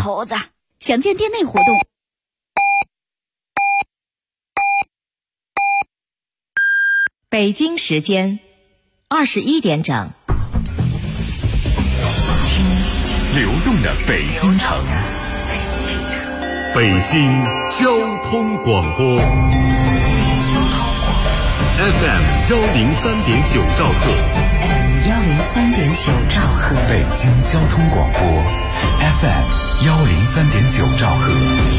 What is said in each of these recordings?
口子。详见店内活动。 北京时间21点整， 听流动的北京城，北京交通广播 FM 103.9兆赫， 103.9兆赫， 北京交通广播 FM 103.9兆赫。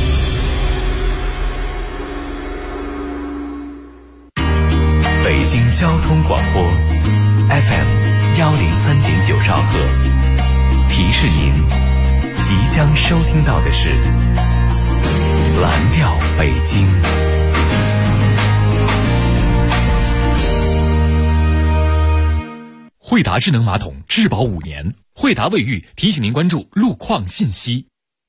北京交通广播 FM 103.9兆赫，提示您即将收听到的是蓝调北京。惠达智能马桶质保5年，惠达卫浴提醒您关注路况信息。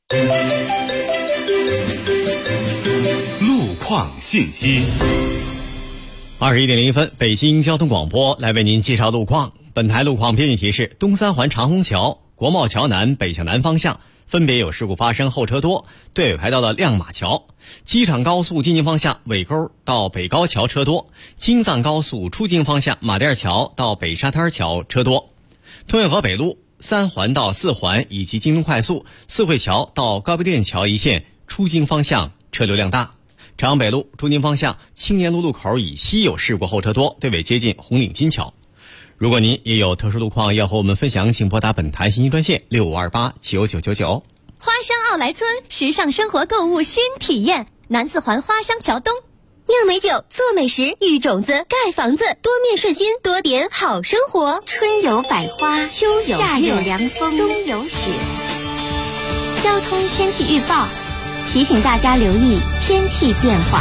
路况信息。 21点01分，北京交通广播来为您介绍路况。本台路况编辑提示：东三环长虹桥、国贸桥南北向南方向分别有事故发生，后车多；对尾排道的亮马桥、机场高速进京方向尾沟到北高桥车多；京藏高速出京方向马甸桥到北沙滩桥车多；通惠河北路3环到4环以及京东快速四惠桥到高碑店桥一线出京方向车流量大。朝阳北路出京方向青年路路口以西有事故，后车多，对尾接近红领巾桥。如果您也有特殊路况要和我们分享，请拨打本台信息专线65289999。 花乡奥莱村时尚生活购物新体验，南四环花乡桥东。 酿美酒，做美食，育种子，盖房子，多面顺心，多点好生活。 春有百花，秋有夏有凉风， 冬有雪。 交通天气预报提醒大家留意天气变化。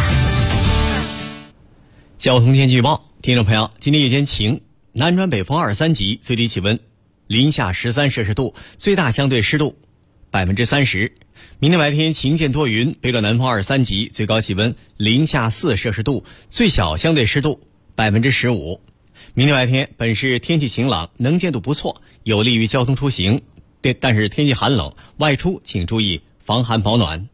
交通天气预报，听众朋友，今天夜间晴，南转北风2、3级，最低气温零下13摄氏度，最大相对湿度30%。明天白天晴间多云，北转南风2、3级，最高气温零下4摄氏度，最小相对湿度15%。明天白天本市天气晴朗，能见度不错，有利于交通出行，但是天气寒冷，外出请注意防寒保暖。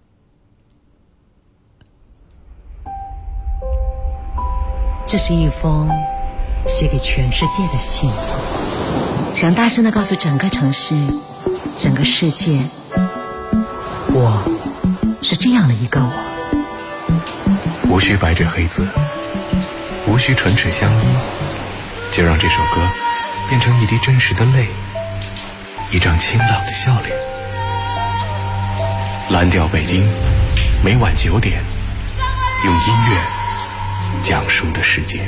这是一封写给全世界的信，想大声地告诉整个城市、整个世界，我是这样的一个我。 无需白纸黑字，无需唇齿相依，就让这首歌变成一滴真实的泪，一张清朗的笑脸。蓝调北京，每晚9点，用音乐讲述的世界。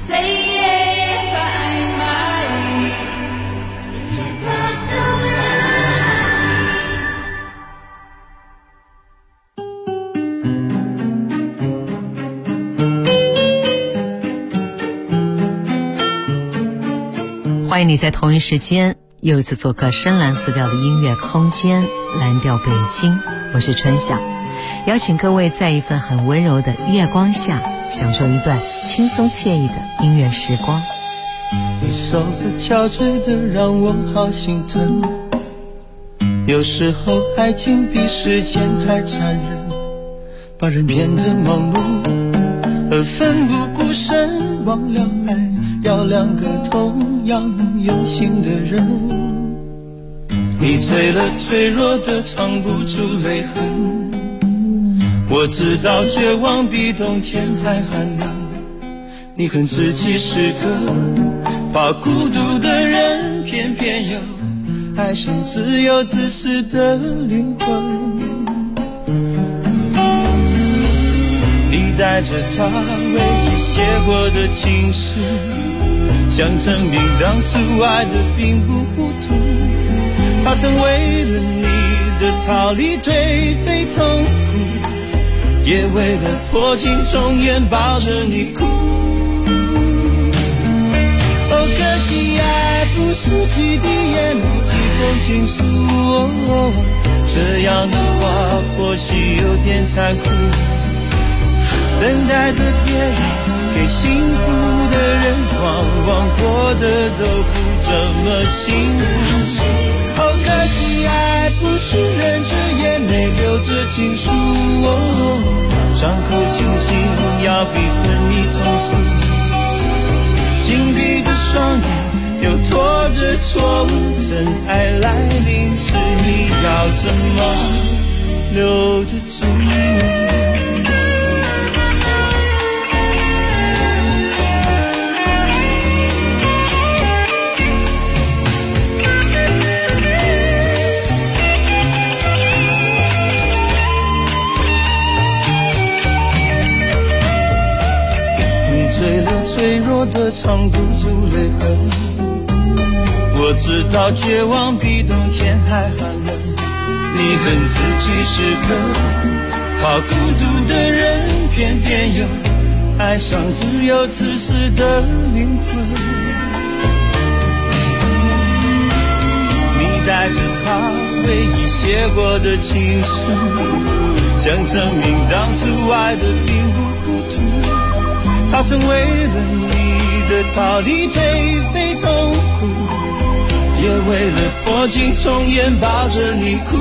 欢迎你在同一时间又一次做客深蓝色调的音乐空间，蓝调北京，我是春晓，邀请各位在一份很温柔的月光下，享受一段轻松惬意的音乐时光。 你瘦的憔悴的让我好心疼，有时候爱情比时间还残忍，把人变得盲目而奋不顾身，忘了爱要两个同样用心的人。你醉了脆弱的藏不住泪痕，我知道绝望比冬天还寒冷，你恨自己是个怕孤独的人，偏偏又爱上自由自私的灵魂。你带着他唯一写过的情书，想证明当初爱的并不糊涂，他曾为了你的逃离颓废痛苦，也为了破镜重圆抱着你哭。哦，可惜爱不是几滴眼泪几封情书，这样的话或许有点残酷，等待着别人给幸福的人，往往过得都不怎么幸福。哦，可惜爱不是忍着眼泪着情书，伤口清醒要比昏迷痛楚，紧闭的双眼又拖着错误，真爱来临时你要怎么留得住？醉了脆弱的藏不住泪痕，我知道绝望比冬天还寒冷，你恨自己是个好孤独的人，偏偏又爱上只有自私的灵魂。你带着他唯一写过的情书，想证明当初爱的并不糊涂，他曾为了你的逃离颓废痛苦，也为了破镜重圆抱着你哭。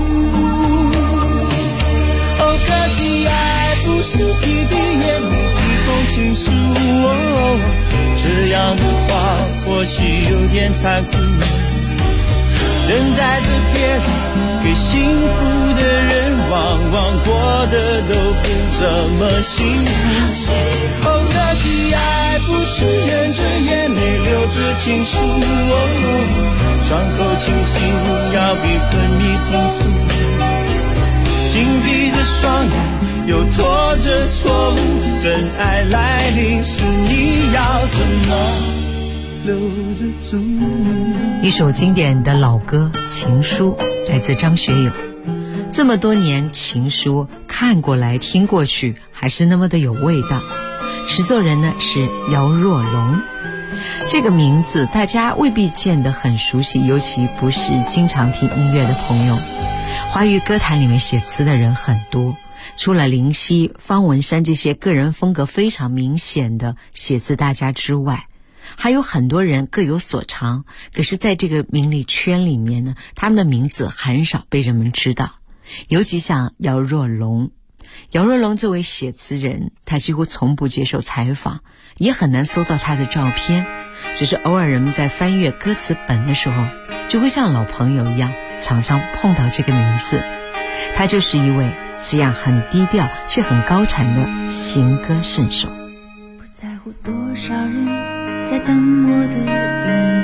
哦，可惜爱不是几滴眼泪几封情书，这样的话或许有点残酷，等待着别人给幸福的人，往往过得都不怎么幸福。哦，可惜爱不是忍着眼泪流着情书，伤口清醒要比昏迷痛楚，紧闭着双眼又拖着错误，真爱来临时你要怎么留得住？ 一首经典的老歌《情书》来自张学友。这么多年，情书看过来听过去还是那么的有味道。词作人呢是姚若龙，这个名字大家未必见得很熟悉，尤其不是经常听音乐的朋友。华语歌坛里面写词的人很多，除了林夕、方文山这些个人风格非常明显的写字大家之外，还有很多人各有所长，可是在这个名利圈里面呢，他们的名字很少被人们知道。尤其像姚若龙，姚若龙作为写词人，他几乎从不接受采访，也很难搜到他的照片，只是偶尔人们在翻阅歌词本的时候，就会像老朋友一样常常碰到这个名字。他就是一位这样很低调却很高产的情歌圣手。 不在乎多少人在等我的拥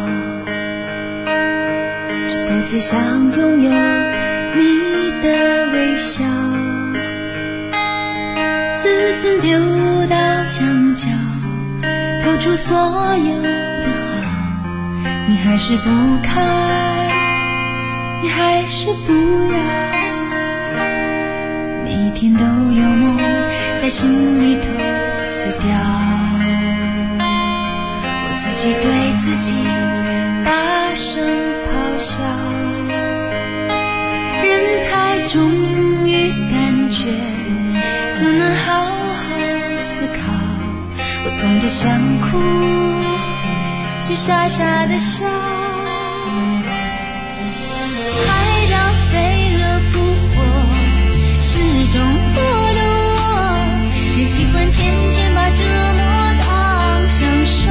抱，只不只想拥有你的微笑。自尊丢到墙角，掏出所有的好，你还是不开，你还是不要。每一天都有梦在心里头死掉，我自己对自己大声咆哮。人太忠于感觉，就能好好思考。我痛得想哭，只傻傻的笑。海岛飞蛾扑火，始终不懂我，谁喜欢天天把折磨当享受？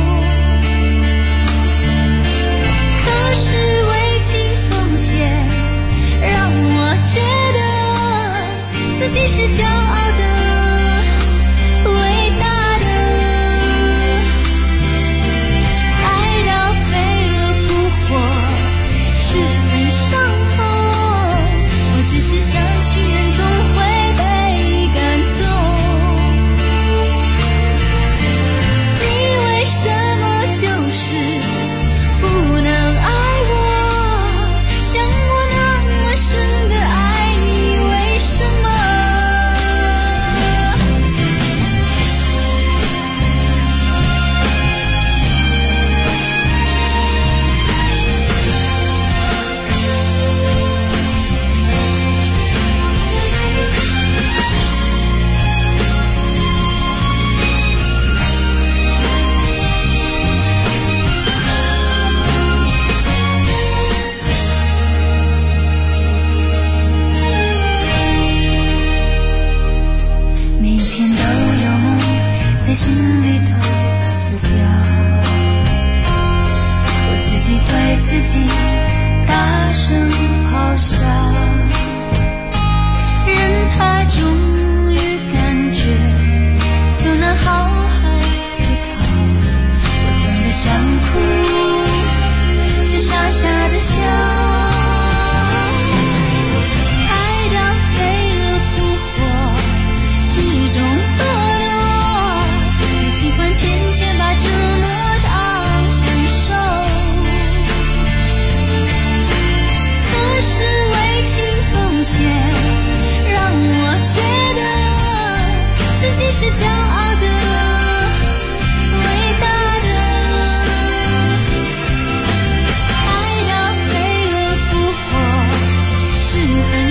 可是为情奉献，让我觉得自己是骄傲的，伟大的。海岛飞蛾扑火，十分伤痛，我只是相信人总会被感动。你为什么就是不能爱我，像我那么深的爱你，为什么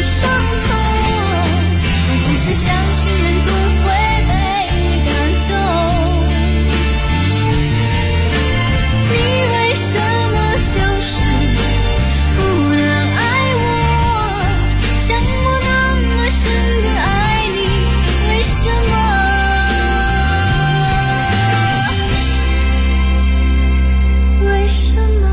伤痛，我只是相信人总会被感动。你为什么就是不能爱我，像我那么深的爱你，为什么？为什么？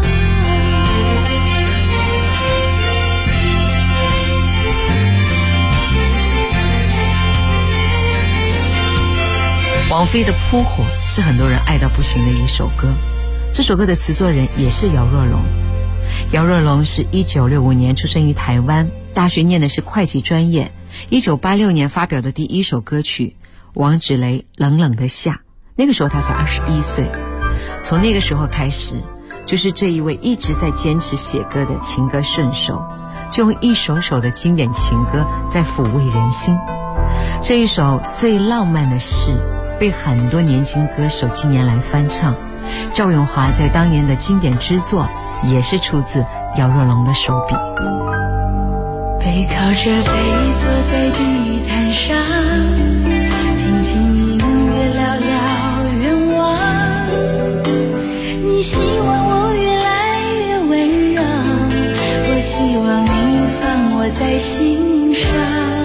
王菲的《扑火》是很多人爱到不行的一首歌，这首歌的词作人也是姚若龙。姚若龙是1965年出生于台湾，大学念的是会计专业。1986年发表的第一首歌曲《王芷蕾冷冷的夏》，那个时候他才21岁。从那个时候开始，就是这一位一直在坚持写歌的情歌圣手，就用一首首的经典情歌在抚慰人心。这一首最浪漫的事被很多年轻歌手近年来翻唱，赵咏华在当年的经典之作也是出自姚若龙的手笔。 背靠着背坐在地毯上，听听音乐聊聊愿望，你希望我越来越温柔，我希望你放我在心上。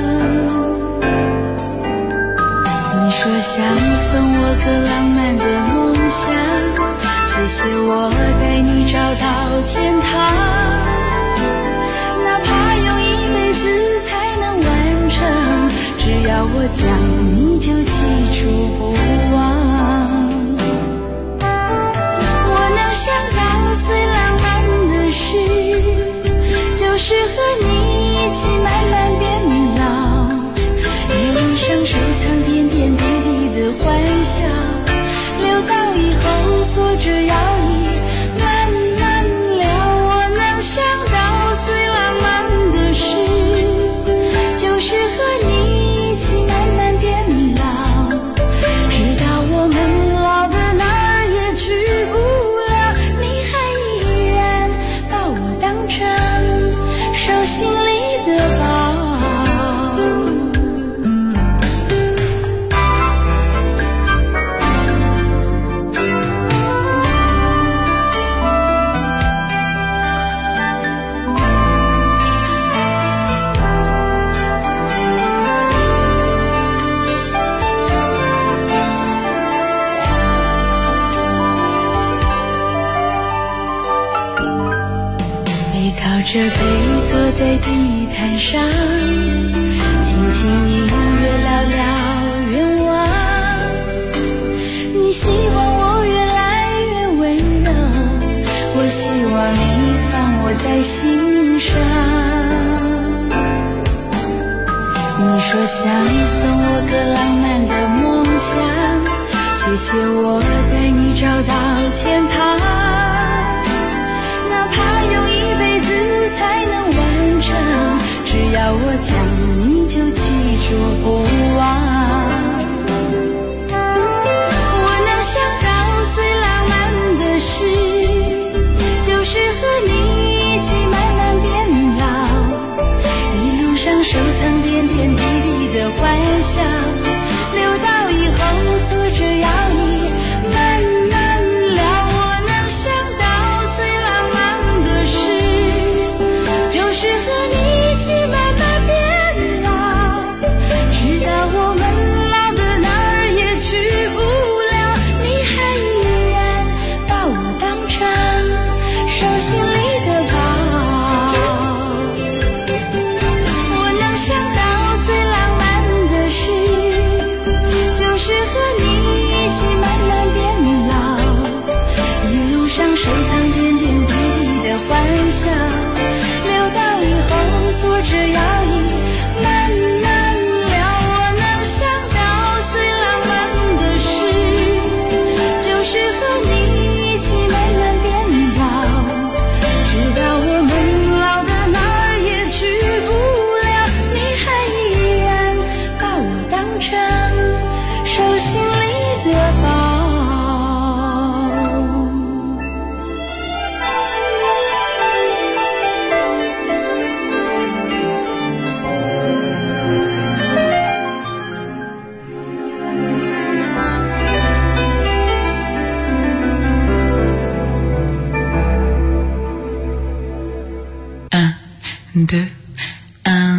你说想送我个浪漫的梦想，谢谢我带你找到天堂，哪怕用一辈子才能完成，只要我讲你就记住不忘。我能想到最浪漫的事，就是和你一起慢慢变老，一路上收藏点点滴滴的欢笑，留到以后坐着摇椅慢慢聊。我能想到最浪漫的事，就是和你一起慢慢变老，直到我们老的哪儿也去不了，你还依然把我当成手心里的宝。靠着背坐在地毯上，听听音乐聊聊愿望，你希望我越来越温柔，我希望你放我在心上。你说想送我个浪漫的梦想，谢谢我带你找到天堂，哪怕用一辈子才能完成，只要我讲你就记住不忘。我能想到最浪漫的事，就是和你一起慢慢变老，一路上收藏点点滴滴的欢笑，留到以后坐着摇椅慢慢聊。我能想到最浪漫的事，就是和你一起慢慢变老，直到我们老的哪儿也去不了，你还依然把我当成手心里的宝。我能想到最浪漫的事，就是和你一起慢慢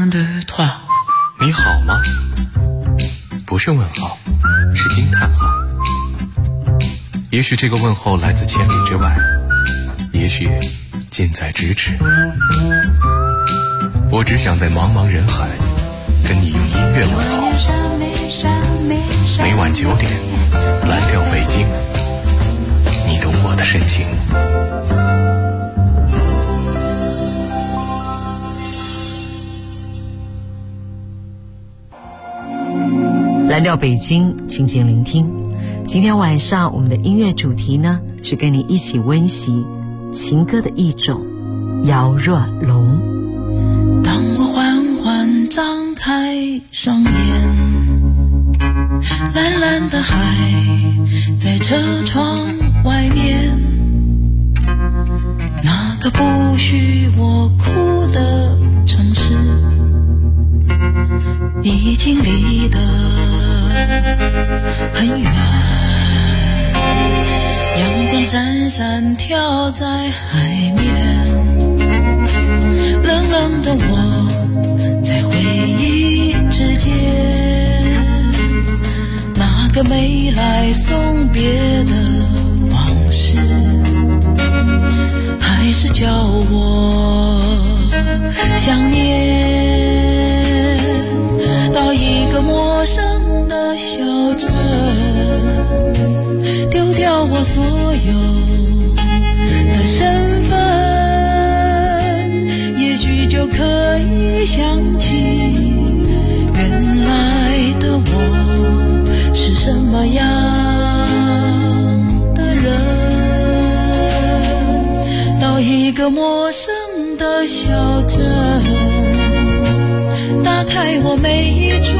1, 2, 3。 你好吗？不是问号，是惊叹号。也许这个问候来自千里之外，也许近在咫尺。我只想在茫茫人海跟你用音乐问候。每晚9点，蓝调北京，你懂我的深情。 蓝调北京，静静聆听。今天晚上我们的音乐主题呢，是跟你一起温习情歌的一种，姚若龙。 当我缓缓张开双眼，蓝蓝的海在车窗外面，那个不许我哭的城市已经离得很远，阳光闪闪跳在海面，冷冷的我在回忆之间，那个没来送别的往事，还是叫我想念。到一个陌生的小镇，丢掉我所有的身份，也许就可以想起原来的我是什么样的人。到一个陌生的小镇，打开我每一处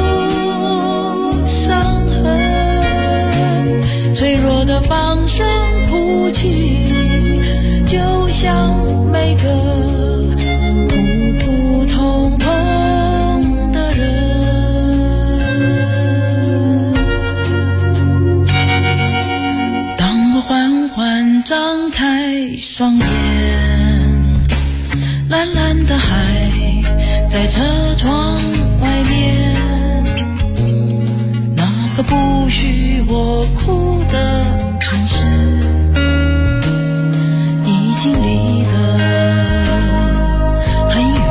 伤痕，脆弱的放声哭泣，就像每个普普通通的人。当我缓缓张开双眼，蓝蓝的海在车窗外面，那个不许我哭的城市已经离得很远，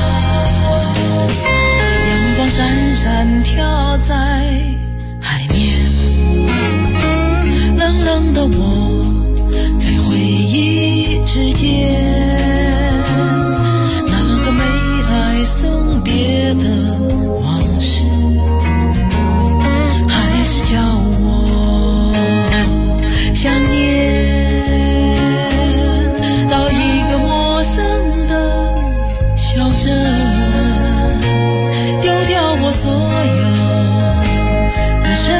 阳光闪闪跳在海面，冷冷的我在回忆之间，送别的往事，还是叫我想念。到一个陌生的小镇，丢掉我所有的身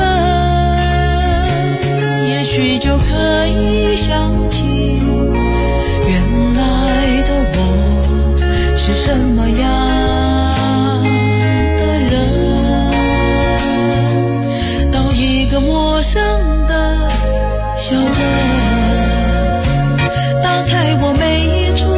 份，也许就可以想起原来的我是什么样的人。到一个陌生的小镇，打开我每一处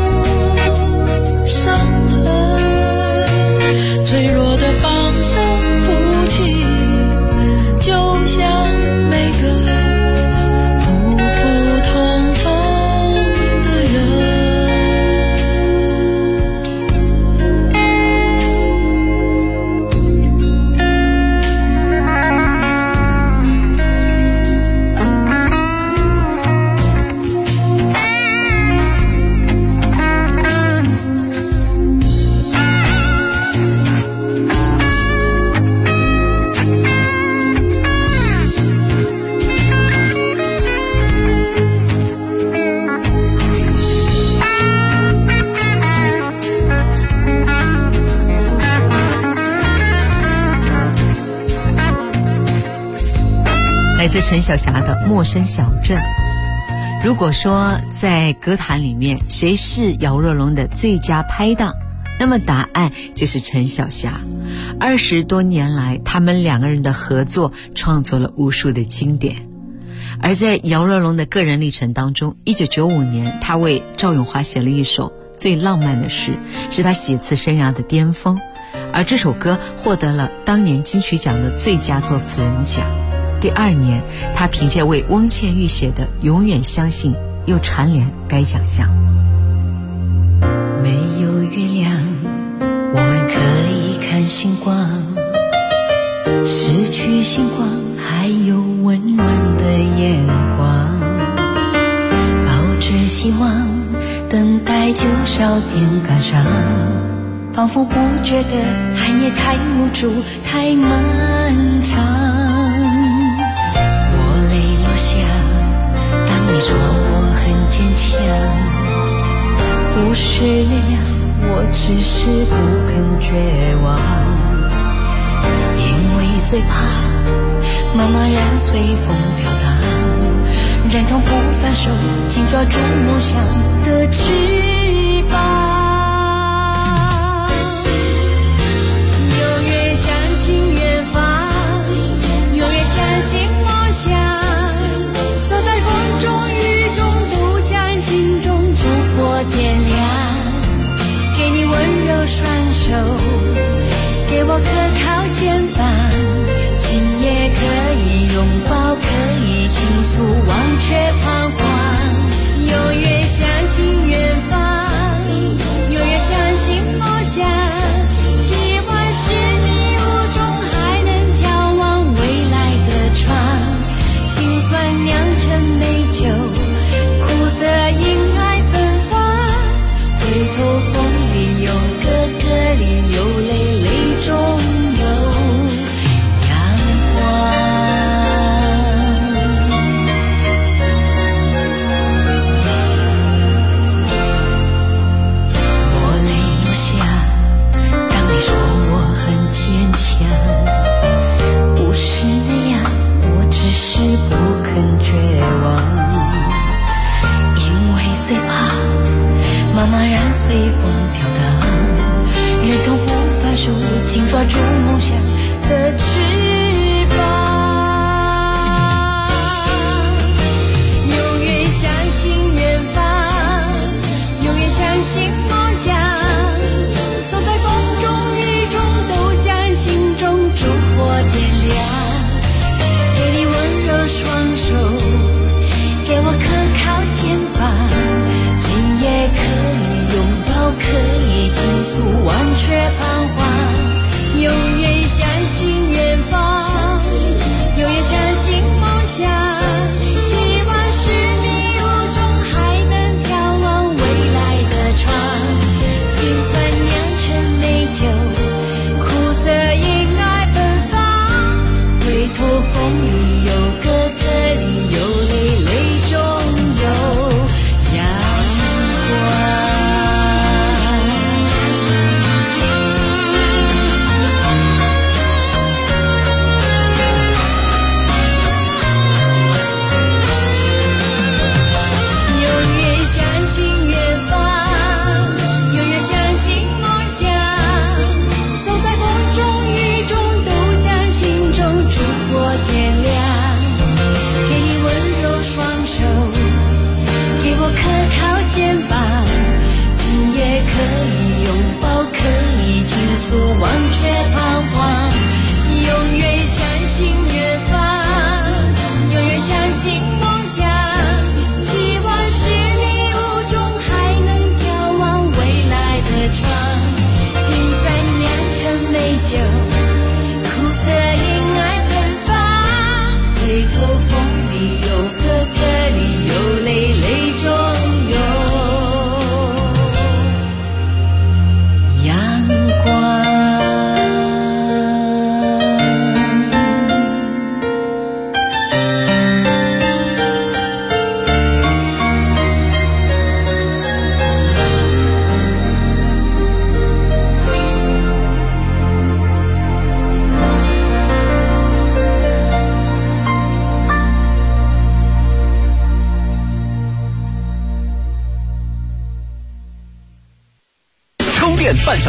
伤痕，脆弱的放声哭泣，就像每个普普通通的人。 来自陈小霞的《陌生小镇》。如果说在歌坛里面谁是姚若龙的最佳拍档，那么答案就是陈小霞。20多年来，他们两个人的合作创作了无数的经典。而在姚若龙的个人历程当中，1995年他为赵咏华写了一首最浪漫的事，是他写词生涯的巅峰。而这首歌获得了当年金曲奖的最佳作词人奖。第2年，他凭借为翁倩玉写的《永远相信》又蝉联该奖项。 没有月亮，我们可以看星光，失去星光还有温暖的眼光，抱着希望等待就少点感伤，仿佛不觉得寒夜太无助太漫长。我泪落下，当你说我很坚强，不是那样，我只是不肯绝望，因为最怕茫茫然随风飘荡，忍痛不放手，紧抓住梦想的翅膀。永远相信远方，永远相信梦想，走在风中雨中，都将心中烛火点亮。给你温柔双手，给我可靠肩膀，今夜可以拥抱，可以倾诉，忘却彷徨。永远相信远方，永远相信梦想，希望是迷雾中还能眺望未来的窗，心酸酿成美酒，苦涩因爱芬芳，回头风里有歌，歌里有泪，泪中有阳光。我泪落下，当你说我很坚强，不是那样，我只是不肯绝望，因为最怕茫茫然随风飘荡，忍痛不放手，紧抓住梦想的翅膀。永远相信远方，永远相信梦想，走在风中雨中，都将心中烛火点亮。给你温柔双手，给我可靠肩膀，今夜可以拥抱，可以倾诉，忘却彷徨。永远相信远方，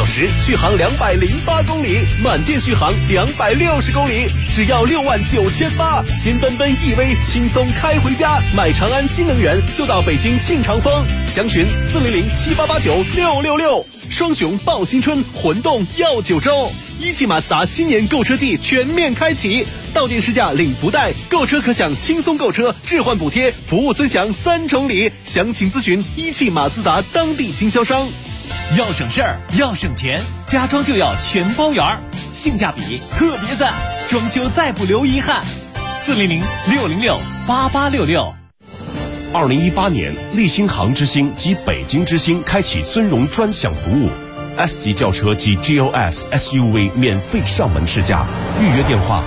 时，续航208公里，满电续航260公里，只要69800，新奔奔 EV 轻松开回家。买长安新能源就到北京庆长丰，详询40078896666。双雄报新春，魂动耀9州。一汽马自达新年购车季全面开启，到店试驾领福袋，购车可享轻松购车、置换补贴、服务尊享3重礼。详情咨询一汽马自达当地经销商。 要省事儿，要省钱，家装就要全包圆，性价比特别赞，装修再不留遗憾。400-606-8866。 2018年，立新杭之星及北京之星开启尊荣专享服务。S 级轿车及 GLS SUV 免费上门试驾，预约电话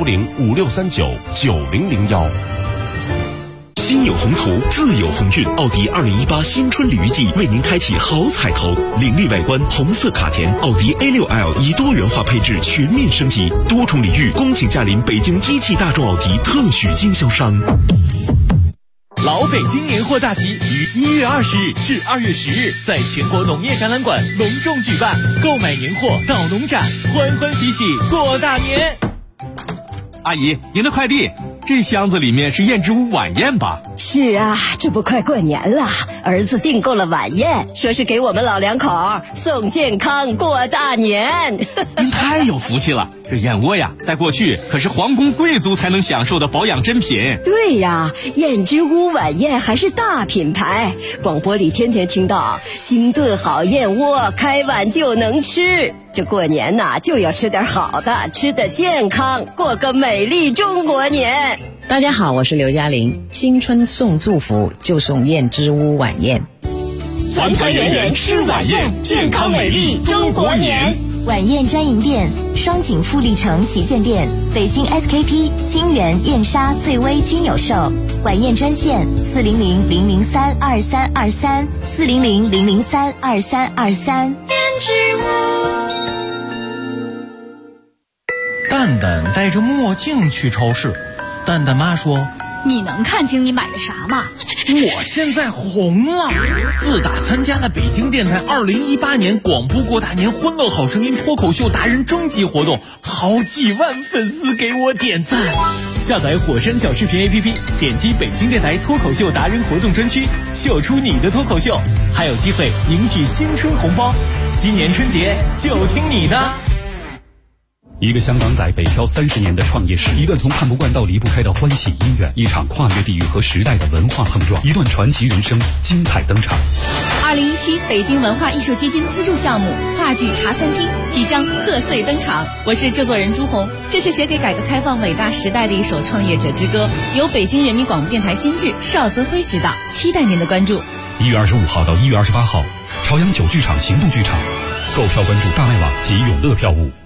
01056399001。 心有宏图，自有鸿运。奥迪2018新春礼遇季为您开启好彩头，凌厉外观，红色卡钿，奥迪 A6L 以多元化配置全面升级，多重礼遇，恭请驾临北京一汽大众奥迪特许经销商。 老北京年货大集于1月20日至2月10日在全国农业展览馆隆重举办，购买年货到农展，欢欢喜喜过大年。阿姨，您的快递，这箱子里面是燕之屋晚宴吧？ 是啊，这不快过年了，儿子订购了晚宴，说是给我们老两口送健康过大年。 您太有福气了，这燕窝呀，在过去可是皇宫贵族才能享受的保养珍品。 对呀，燕之屋晚宴还是大品牌，广播里天天听到精炖好燕窝，开碗就能吃。这过年呐，就要吃点好的，吃得健康，过个美丽中国年。 大家好，我是刘嘉玲。新春送祝福就送燕之屋晚宴， 团团圆圆吃晚宴，健康美丽中国年。晚宴专营店：双井富力城旗舰店、北京 SKP、金源、燕莎、翠微均有售。晚宴专线400-003-2323，400-003-2323。 蛋蛋戴着墨镜去超市，蛋蛋妈说：“ 你能看清你买的啥吗？ 我现在红了！自打参加了北京电台2018年广播过大年欢乐好声音脱口秀达人征集活动，好几万粉丝给我点赞。下载火山小视频 APP， 点击北京电台脱口秀达人活动专区，秀出你的脱口秀，还有机会赢取新春红包。今年春节就听你的！” 一个香港仔北漂30年的创业史，一段从看不惯到离不开的欢喜姻缘，一场跨越地域和时代的文化碰撞，一段传奇人生精彩登场。 2017北京文化艺术基金资助项目话剧茶餐厅即将贺岁登场，我是制作人朱红。这是写给改革开放伟大时代的一首创业者之歌，由北京人民广播电台监制邵泽辉执导，期待您的关注。 1月25号到1月28号，朝阳9剧场行动剧场，购票关注大麦网及永乐票务。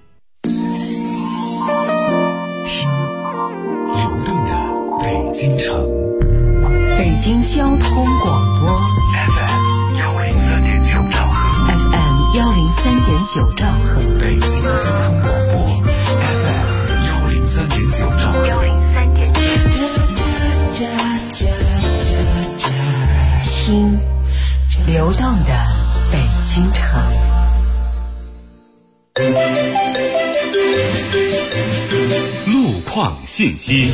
北京城， 北京交通广播 FM 103.9兆赫 ，FM 103.9兆赫， 北京交通广播 FM 103.9兆赫 ，103.9。听流动的北京城。 路况信息。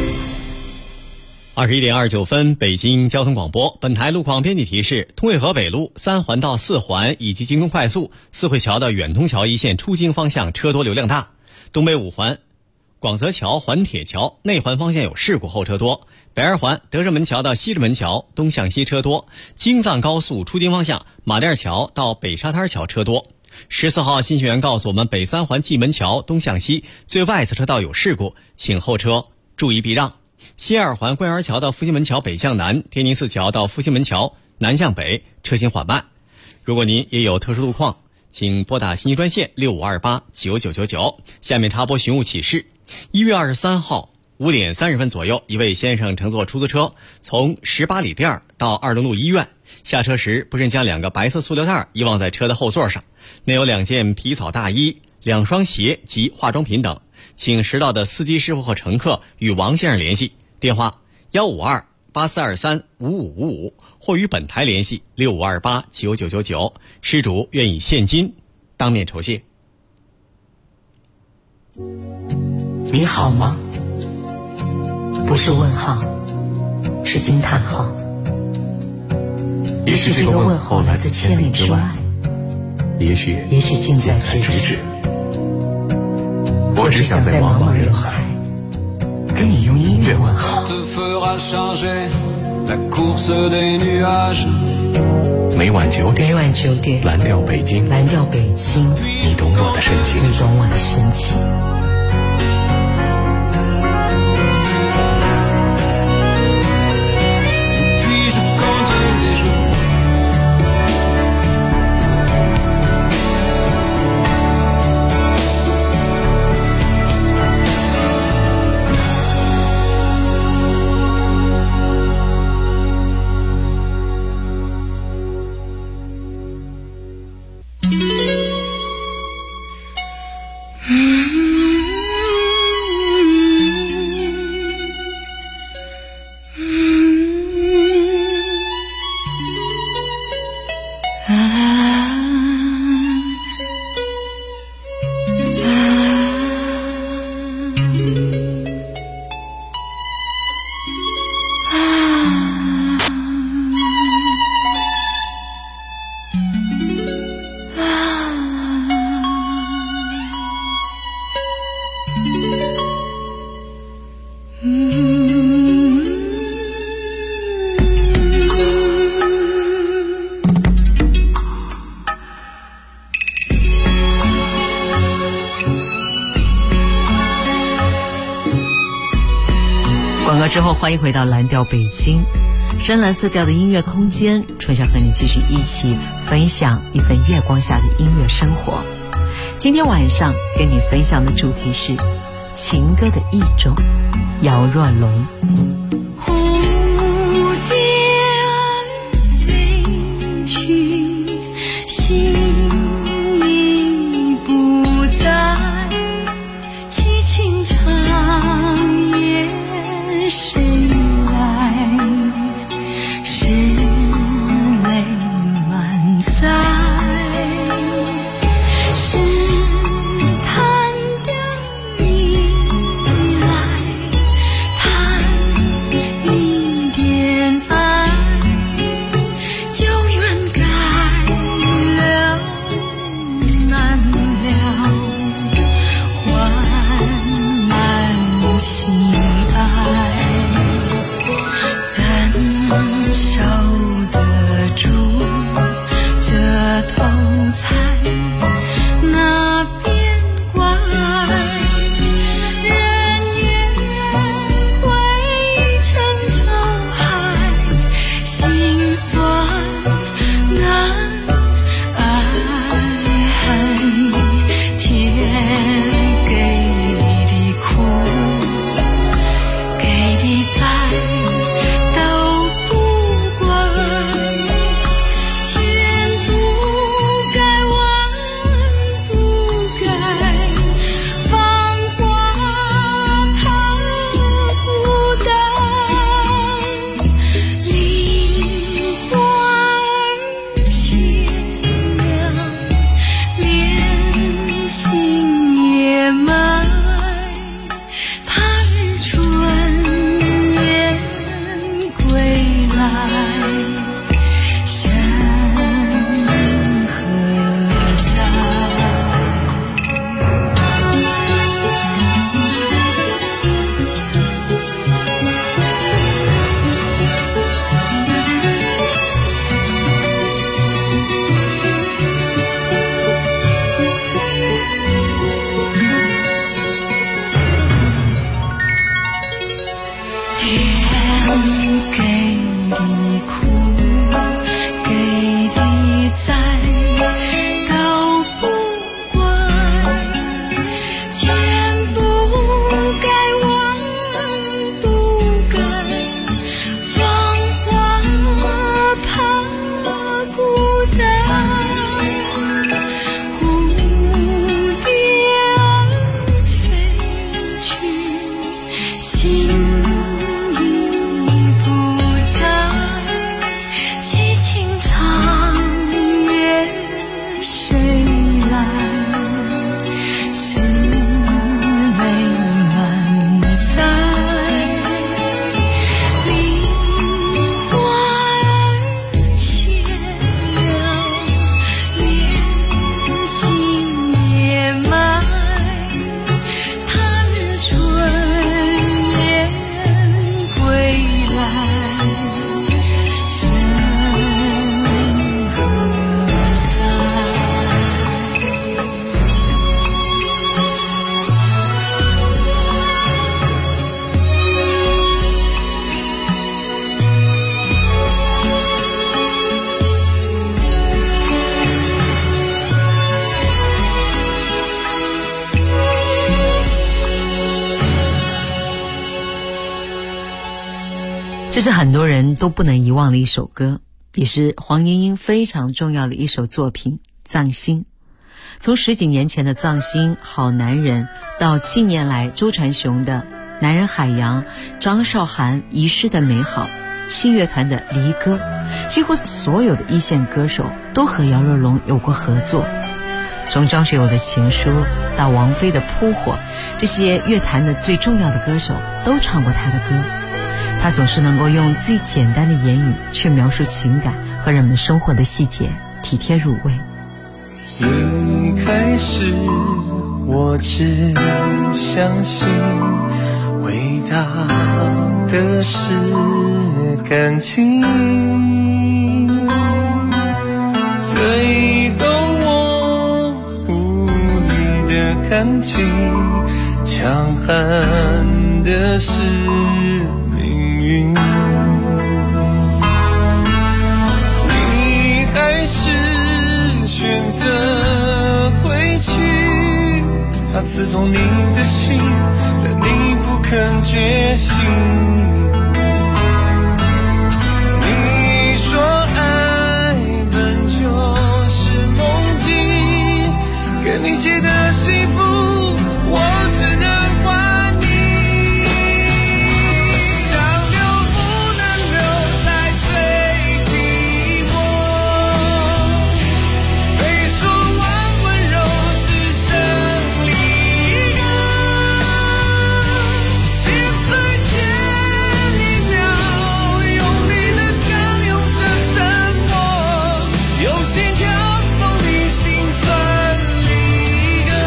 21点29分，北京交通广播。本台路况编辑提示：通惠河北路3环到4环以及京东快速四惠桥的远通桥一线出京方向车多流量大；东北5环广泽桥环铁桥内环方向有事故，后车多；北2环德胜门桥到西直门桥东向西车多；京藏高速出京方向马甸桥到北沙滩桥车多。14号信息员告诉我们，北3环蓟门桥东向西最外侧车道有事故，请后车注意避让。西2环官园桥到复兴门桥北向南，天宁寺桥到复兴门桥南向北车行缓慢。如果您也有特殊路况，请拨打信息专线65289999。下面插播寻物启事。1月23号5点30分左右，一位先生乘坐出租车从18里店到二龙路医院，下车时不慎将2个白色塑料袋遗忘在车的后座上，内有2件皮草大衣、2双鞋及化妆品等，请识到的司机师傅和乘客与王先生联系，电话152-8423-5555，或与本台联系65289999，失主愿以现金当面酬谢。 你好吗？不是问号，是惊叹号。也许这个问候来自千里之外，也许近在咫尺。我只想在茫茫人海跟你用音乐问好。每晚9点，蓝调北京，你懂我的深情。 广告之后，欢迎回到蓝调北京，深蓝色调的音乐空间，春晓和你继续一起分享一份月光下的音乐生活。今天晚上跟你分享的主题是情歌的一种，姚若龙。 是这是很多人都不能遗忘的一首歌，也是黄莺莺非常重要的一首作品《藏心》。从10几年前的《藏心》《好男人》，到近年来周传雄的《男人海洋》，张韶涵《遗失的美好》，信乐团的《离歌》，几乎所有的一线歌手都和姚若龙有过合作。从张学友的《情书》到王菲的《扑火》，这些乐坛的最重要的歌手都唱过他的歌。他总是能够用最简单的言语去描述情感和人们生活的细节，体贴入味。 一开始我只相信伟大的是感情，最后我无力的看清，强悍的是命运。你还是选择回去，它刺痛你的心，但你不肯觉醒。你说爱本就是梦境，跟你借的幸福我只能还你。想留不能留才最寂寞，被说完温柔只剩离歌，心碎前一秒用力的相拥着沉默，用心跳送你心酸离歌。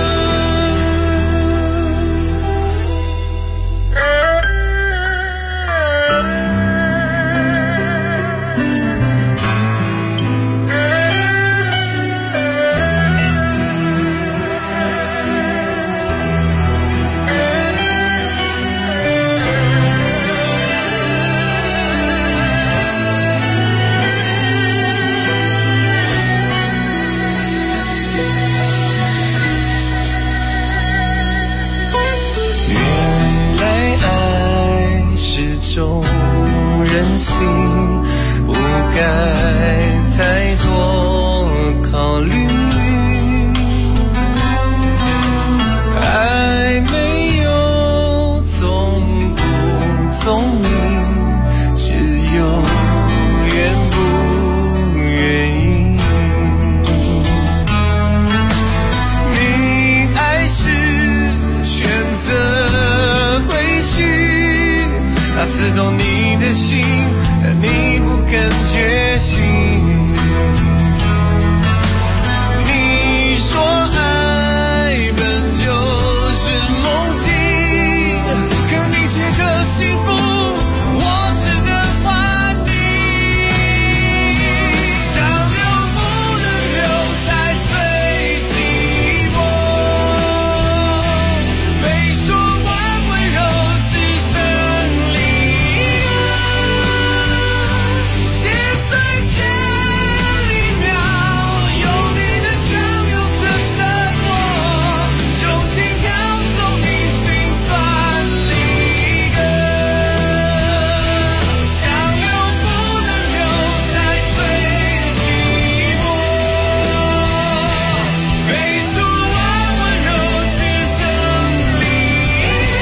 原来爱是种任性，不该太多考虑。爱没有聪不聪明，只有愿不愿意。你爱是选择回去，它刺痛你的心，但你不肯觉醒。你说爱本就是梦境，可你借的幸福我只能还你。想留不能留才最寂寞，被说完温柔只剩离歌，心碎前一秒用力的相拥着沉默，用心跳送你心酸离歌。想留不能留才最寂寞，被说完温柔只剩离歌，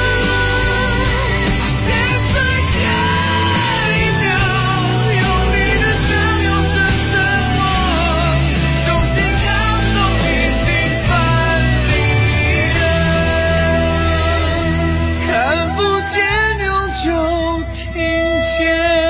心碎前一秒用力的相拥着沉默，用心跳送你心酸离歌。看不见永久听见。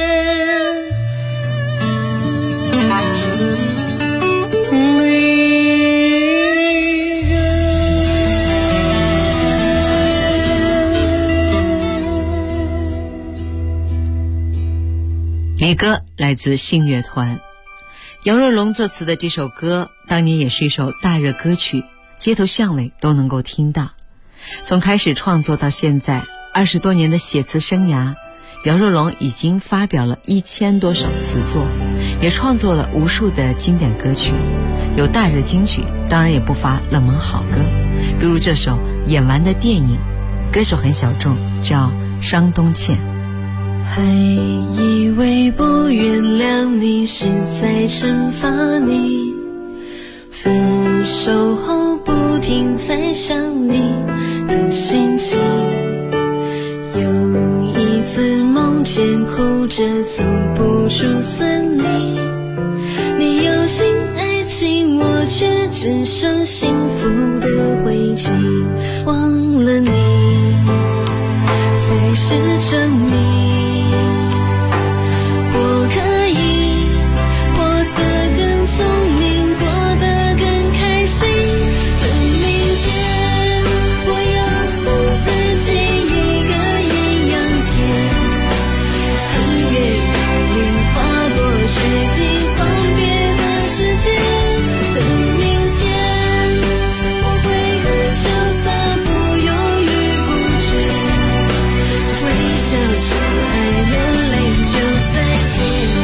离歌来自信乐团，姚若龙作词的这首歌当年也是一首大热歌曲，街头巷尾都能够听到。从开始创作到现在20多年的写词生涯，姚若龙已经发表了1000多首词作，也创作了无数的经典歌曲，有大热金曲，当然也不乏冷门好歌，比如这首演完的电影，歌手很小众，叫《伤冬欠》。 还以为不原谅你是在惩罚你，分手后不停在想你的心情，有一次梦见哭着走不出森林，你有新爱情，我却只剩幸福的灰烬，忘了你才是证明我可以活得更聪明，过得更开心的明天，我要送自己一个艳阳天，横越雨林，划过雪地，告别的世界的明天，我会很潇洒，不犹豫不决，微笑着爱，流泪就再见。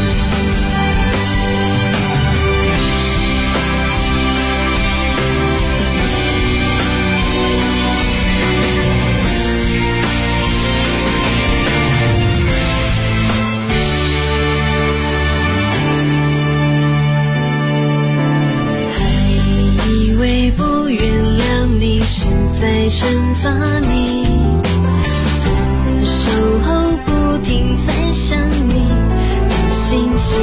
还以为不原谅你是在惩罚你，分手后不停在想你的心情，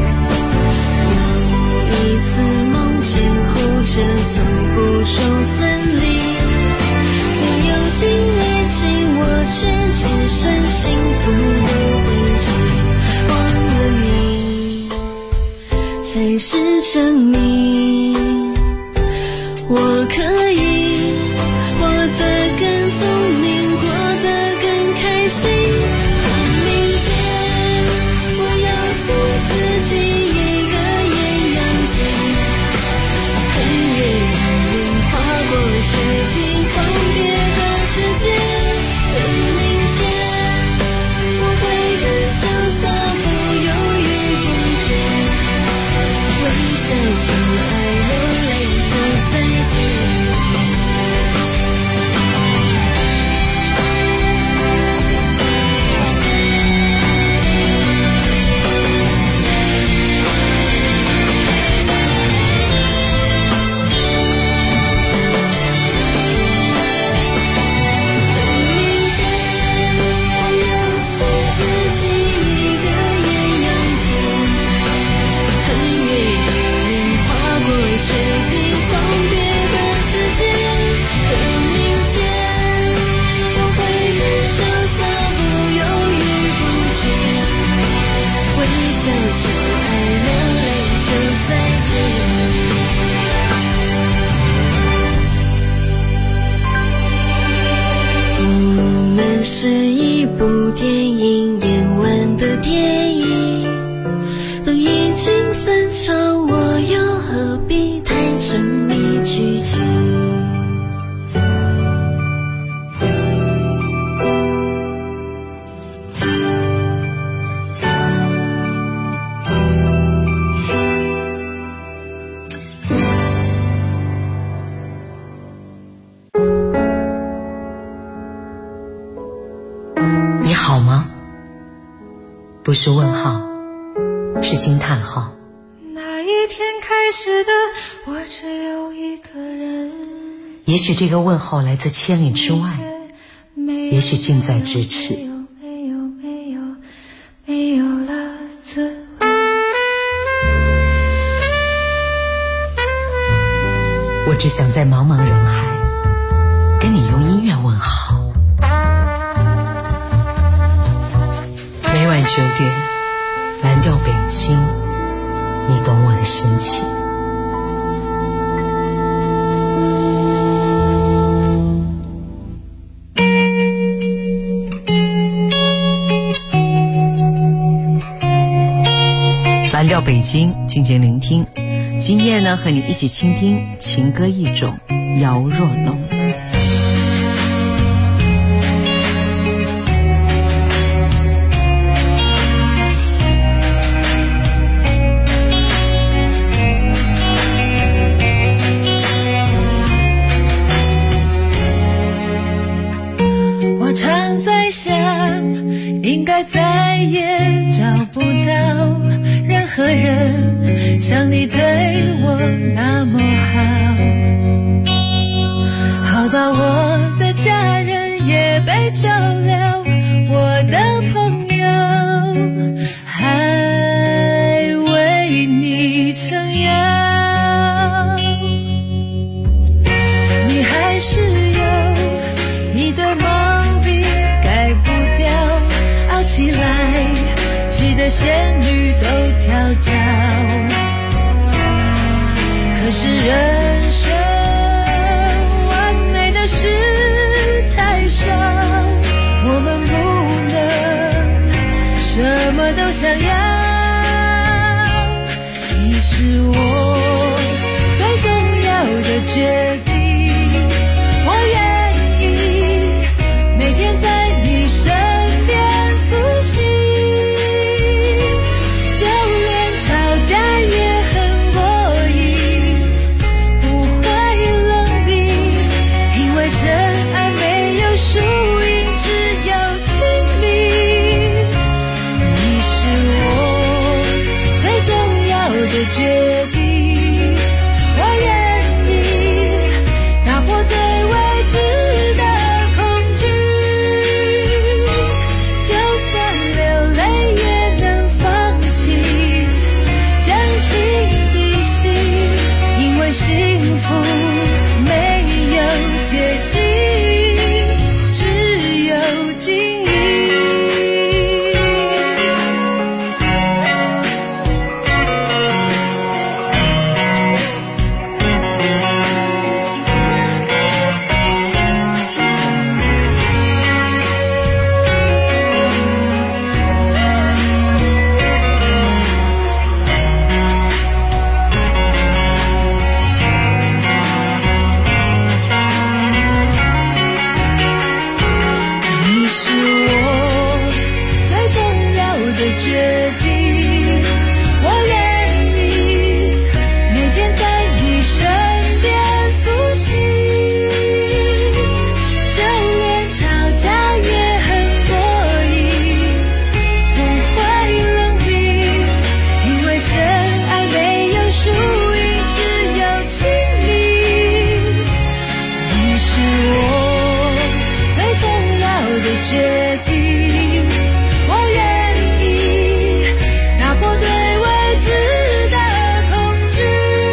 有一次梦见哭着走不出森林，你有新爱情，我却只剩幸福的灰烬，忘了你才是证明我可以活得更聪明，过得更开心的明天，我要送自己一个艳阳天，横越雨林，划过雪地，告别的世界的明天，我会更潇洒，不犹豫不决，微笑着爱，流泪就再见。是一部电影，演完的电影，等疫情散场，我又何必太沉迷剧情？ 你好吗？不是问号，是惊叹号。 那一天开始的，我只有一个人。 也许这个问候来自千里之外，也许近在咫尺。 没有了滋味。 我只想在茫茫人海，跟你用音乐问好。每晚9点，蓝调北京，你懂我的深情。蓝调北京，静静聆听。今夜呢，和你一起倾听情歌一种，姚若龙。 我常在想，你应该再也找不到任何人像你对我那么好，好到我的家人也被照料，我的朋友还为你撑腰，你还是有一对毛病改不掉，熬起来气得仙女都跳脚，可是人生完美的事太少，我们不能什么都想要，你是我最重要的决定，我愿意每天在你身边苏醒，就连吵架也很过瘾，不会冷冰，因为真爱没有输赢，只有亲密，你是我最重要的决定，我愿意打破对未知的恐惧，就算流泪也能放弃，将心比心，因为幸福没有捷径，只有经营。你是我最重要的决定，我愿意每天在你身边苏醒，就连吵架也很过瘾，不会冷冰，因为真爱没有输赢，只有亲密，你是我最重要的决定，我愿意打破对未知的恐惧，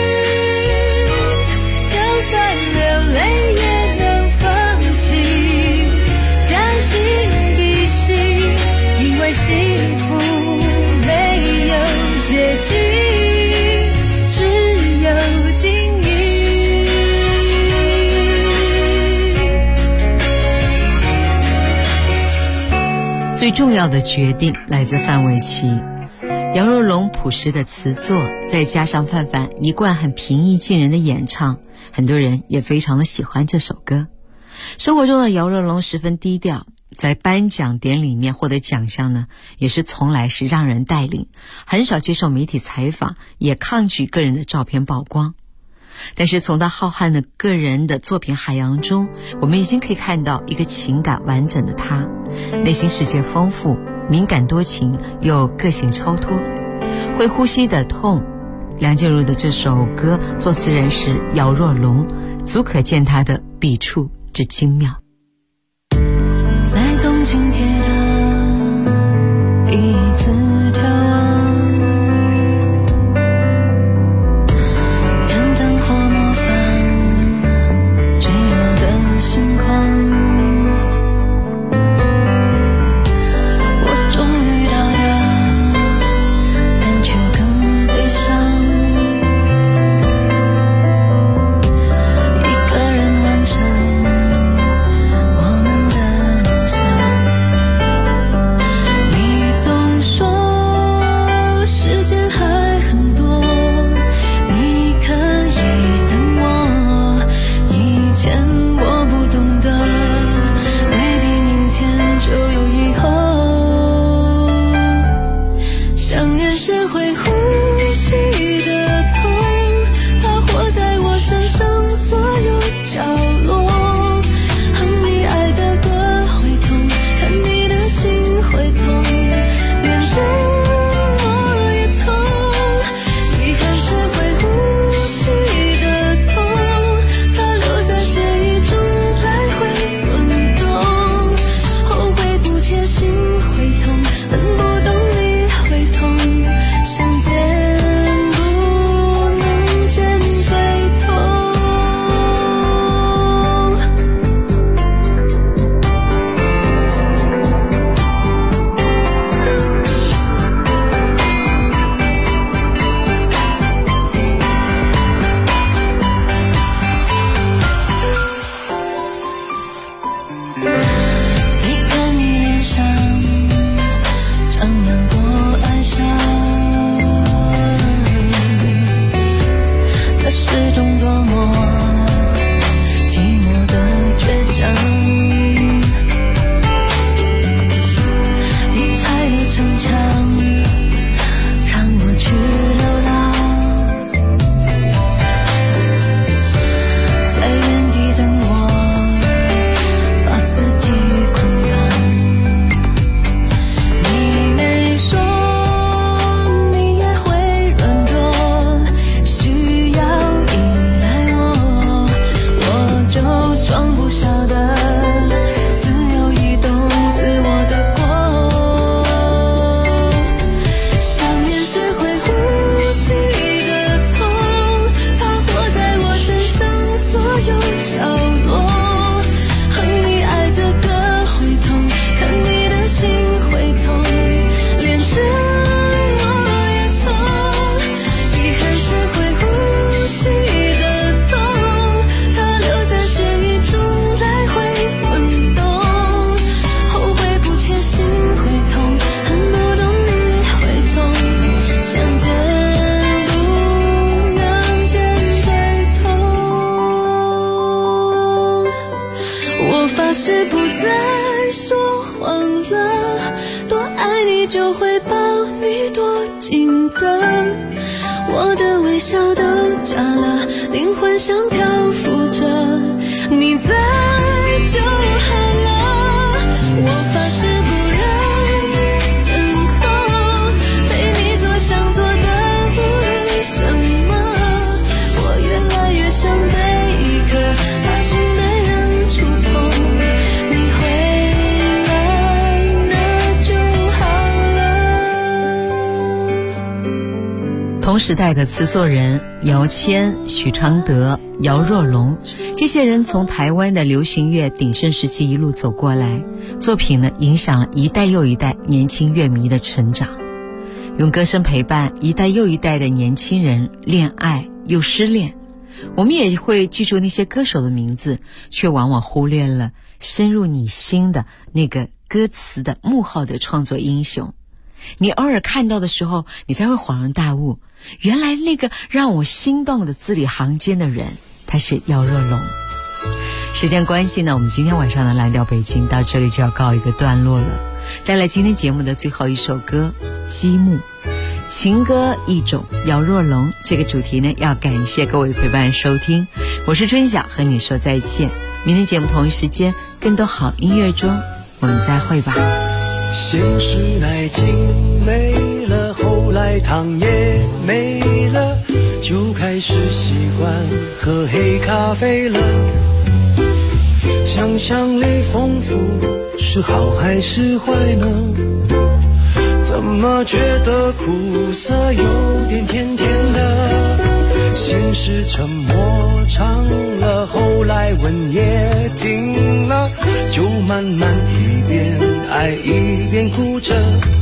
就算流泪也能放弃，将心比心，因为幸福没有捷径，只有经营。 最重要的决定来自范玮琪，杨若龙朴实的词作，再加上范范一贯很平易近人的演唱，很多人也非常的喜欢这首歌。生活中的杨若龙十分低调，在颁奖典礼里面获得奖项呢，也是从来是让人带领，很少接受媒体采访，也抗拒个人的照片曝光。但是从他浩瀚的个人的作品海洋中，我们已经可以看到一个情感完整的他，内心世界丰富，敏感多情又个性超脱。会呼吸的痛，梁静茹的这首歌作词人是姚若龙，足可见他的笔触之精妙。 在东京铁塔第一次眺望，看灯火模范坠落的星光，我终于到达，但却更悲伤，一个人完成旧角落，哼你爱的歌会痛，看你的心会痛，连沉默也痛，遗憾是会呼吸的痛，它留在血液中来回滚动，后悔不贴心会痛，恨不懂你会痛，相见不能见最痛。我发誓不再说谎了，多爱你就会抱你多紧的，我的微笑都假了，灵魂像漂浮着，你在就好了。我发誓不让你等候，陪你做想做的为什么，我越来越想被一颗怕心的人触碰，你回来那就好了。 同时代的词作人姚谦、许常德、姚若龙，这些人从台湾的流行乐鼎盛时期一路走过来，作品呢影响了一代又一代年轻乐迷的成长，用歌声陪伴一代又一代的年轻人恋爱又失恋。我们也会记住那些歌手的名字，却往往忽略了深入你心的那个歌词的幕后的创作英雄。你偶尔看到的时候，你才会恍然大悟，原来那个让我心动的字里行间的人，他是姚若龙。时间关系呢，我们今天晚上的蓝调北京到这里就要告一个段落了。带来今天节目的最后一首歌《积木》，情歌一种，姚若龙。这个主题呢，要感谢各位陪伴收听，我是春晓，和你说再见。明天节目同一时间，更多好音乐中我们再会吧。 先是奶精没了，后来糖也没了，就开始习惯喝黑咖啡了。想象力丰富是好还是坏呢？怎么觉得苦涩有点甜甜的？先是沉默长了，后来吻也停了，就慢慢一边爱一边哭着。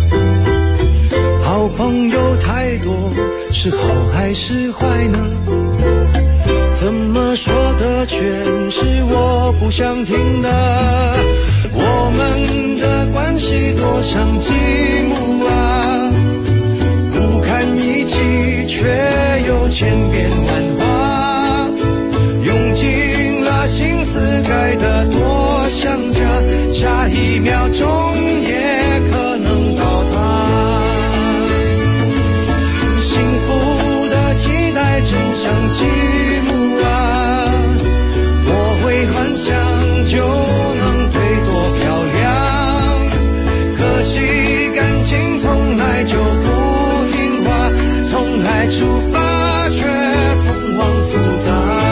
好朋友太多是好还是坏呢？怎么说的全是我不想听的？我们的关系多像积木啊，不堪一击却又千变万化，用尽了心思盖得多像家，下一秒钟也可能倒塌。幸福的期待真像积木啊，我会幻想就能对多漂亮，可惜感情从来就不听话，从来出发却通往复杂。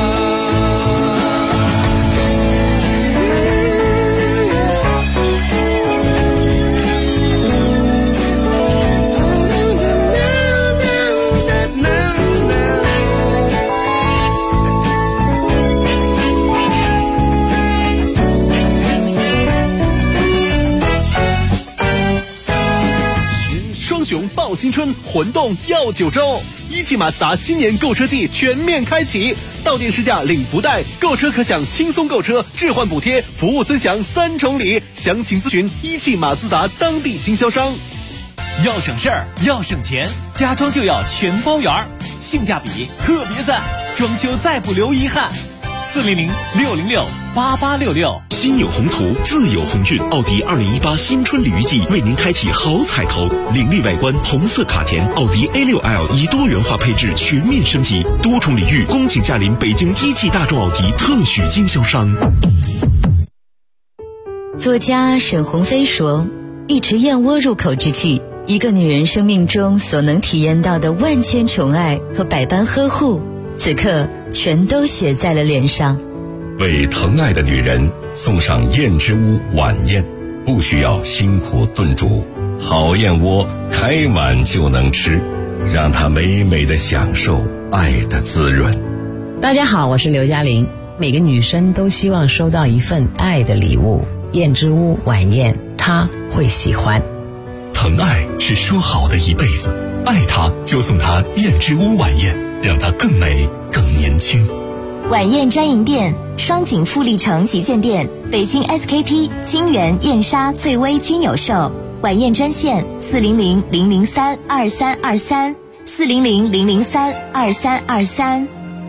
报新春，魂动要9周。一汽马自达新年购车季全面开启，到店试驾领福袋，购车可享轻松购车置换补贴，服务尊享3重礼。详情咨询一汽马自达当地经销商。 要省事儿，要省钱，家装就要全包圆，性价比特别赞，装修再不留遗憾。400-606-8866。 心有宏图，自有鸿运。奥迪2018新春礼遇季为您开启好彩头，凌厉外观，红色卡钿，奥迪 A6L 以多元化配置全面升级，多重礼遇，恭请驾临北京一汽大众奥迪特许经销商。 作家沈鸿飞说，一池燕窝入口之际，一个女人生命中所能体验到的万千宠爱和百般呵护，此刻全都写在了脸上。 为疼爱的女人送上燕之屋晚宴，不需要辛苦炖煮，好燕窝开碗就能吃，让她美美的享受爱的滋润。 大家好，我是刘嘉玲。 每个女生都希望收到一份爱的礼物，燕之屋晚宴她会喜欢。 疼爱是说好的一辈子，爱她就送她燕之屋晚宴，让她更美更年轻。 晚宴专营店：双井富力城旗舰店、北京 SKP、金源、燕莎、翠微均有售。晚宴专线400-003-2323，400-003-2323。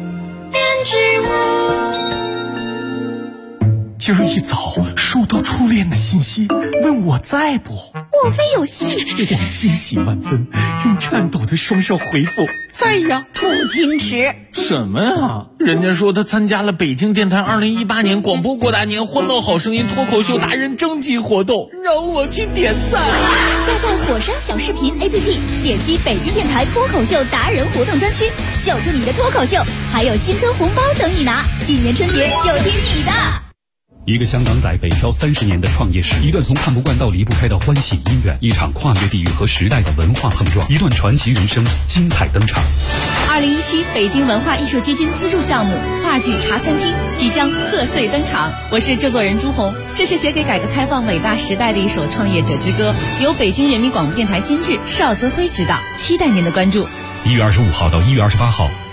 今儿一早收到初恋的信息，问我在不？ 莫非有戏？ 我欣喜万分，用颤抖的双手回复在呀。 不矜持什么呀？人家说他参加了北京电台2018年广播过大年欢乐好声音脱口秀达人征集活动，让我去点赞。 下载火山小视频 APP， 点击北京电台脱口秀达人活动专区，秀出你的脱口秀，还有新春红包等你拿。今年春节就听你的。 一个香港仔北漂30年的创业史，一段从看不惯到离不开的欢喜姻缘，一场跨越地域和时代的文化碰撞，一段传奇人生精彩登场。 2017北京文化艺术基金资助项目话剧茶餐厅即将贺岁登场。我是制作人朱红，这是写给改革开放伟大时代的一首创业者之歌，由北京人民广播电台监制邵泽辉执导，期待您的关注。 1月25号到1月28号。